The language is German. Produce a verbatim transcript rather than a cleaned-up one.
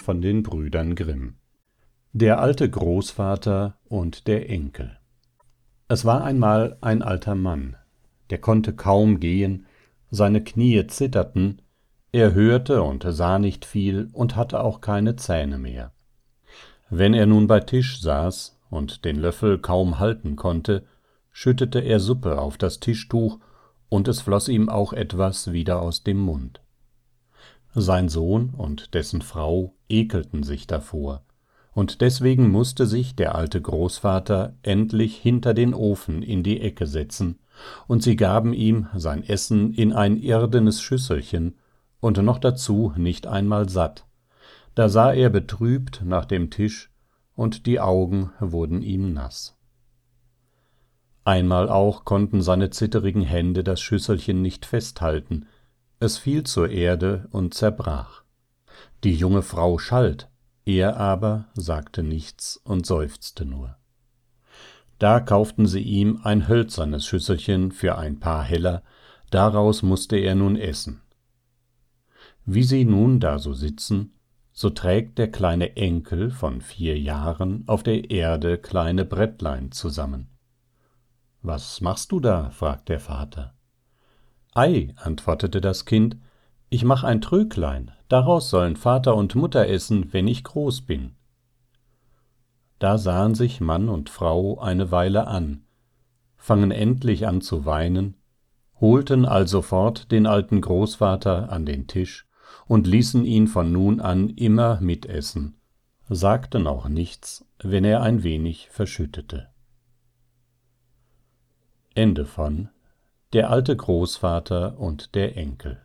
von den Brüdern Grimm. Der alte Großvater und der Enkel. Es war einmal ein alter Mann, der konnte kaum gehen, seine Kniee zitterten, er hörte und sah nicht viel und hatte auch keine Zähne mehr. Wenn er nun bei Tisch saß und den Löffel kaum halten konnte, schüttete er Suppe auf das Tischtuch, und es floß ihm auch etwas wieder aus dem Mund. Sein Sohn und dessen Frau ekelten sich davor, und deswegen mußte sich der alte Großvater endlich hinter den Ofen in die Ecke setzen, und sie gaben ihm sein Essen in ein irdenes Schüsselchen, und noch dazu nicht einmal satt. Da sah er betrübt nach dem Tisch, und die Augen wurden ihm naß. Einmal auch konnten seine zitterigen Hände das Schüsselchen nicht festhalten, es fiel zur Erde und zerbrach. Die junge Frau schalt, er aber sagte nichts und seufzte nur. Da kauften sie ihm ein hölzernes Schüsselchen für ein paar Heller, daraus mußte er nun essen. Wie sie nun da so sitzen, so trägt der kleine Enkel von vier Jahren auf der Erde kleine Brettlein zusammen. »Was machst du da?« fragt der Vater. »Ei«, antwortete das Kind, »ich mach ein Tröglein, daraus sollen Vater und Mutter essen, wenn ich groß bin.« Da sahen sich Mann und Frau eine Weile an, fangen endlich an zu weinen, holten alsofort den alten Großvater an den Tisch und ließen ihn von nun an immer mitessen, sagten auch nichts, wenn er ein wenig verschüttete. Ende von Der alte Großvater und der Enkel.